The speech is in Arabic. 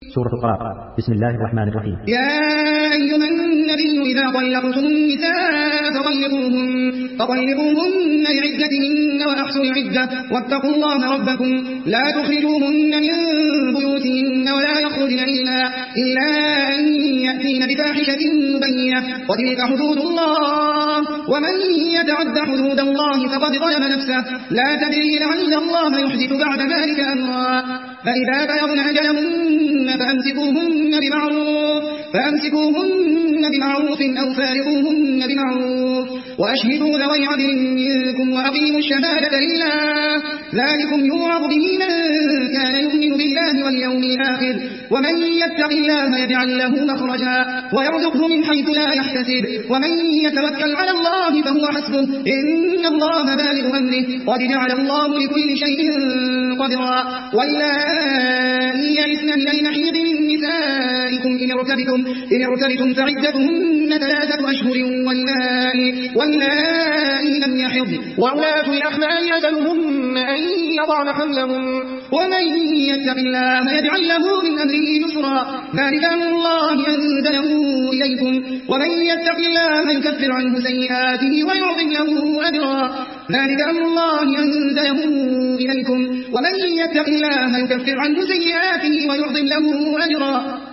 سورة الطلاق. بسم الله الرحمن الرحيم. يا أيها النبي إذا طلقتم النساء فطلقوهن لعدتهن وأحصوا العدة واتقوا الله ربكم لا تخرجوهن من بيوتهن ولا يخرجن إلا أن يأتين بفاحشة مبينة وتلك حدود الله ومن يتعد حدود الله فقد ظلم نفسه لا تدري لعل الله يحدث بعد ذلك أمرا فإذا بلغن أجلهن فأمسكوهن بمعروف أو فارقوهن بمعروف وأشهدوا ذوي عدل منكم وأقيموا الشهادة لله ذلكم يوعظ به من كان يؤمن بالله واليوم الآخر ومن يتق الله يجعل له مخرجا ويرزقه من حيث لا يحتسب ومن يتوكل على الله فهو حسبه إن الله بالغ أمره قد جعل الله لكل شيء قدرا واللائي يئسن من المحيض من نسائكم إن ارتبتم فعدتهن 3 أشهر واللائي لم يحضن وأولاة الأحمال أجلهن أن يضعن حملهن ومن يتق الله يجعل له من أمره يسرا ذلك أمر الله أنزله إليكم ومن يتق الله يكفر عنه سيئاته ويعظم له أجرا ذلك أمر الله أنزله إليكم ومن يتق الله يكفر عنه سيئاته ويعظم له أجرا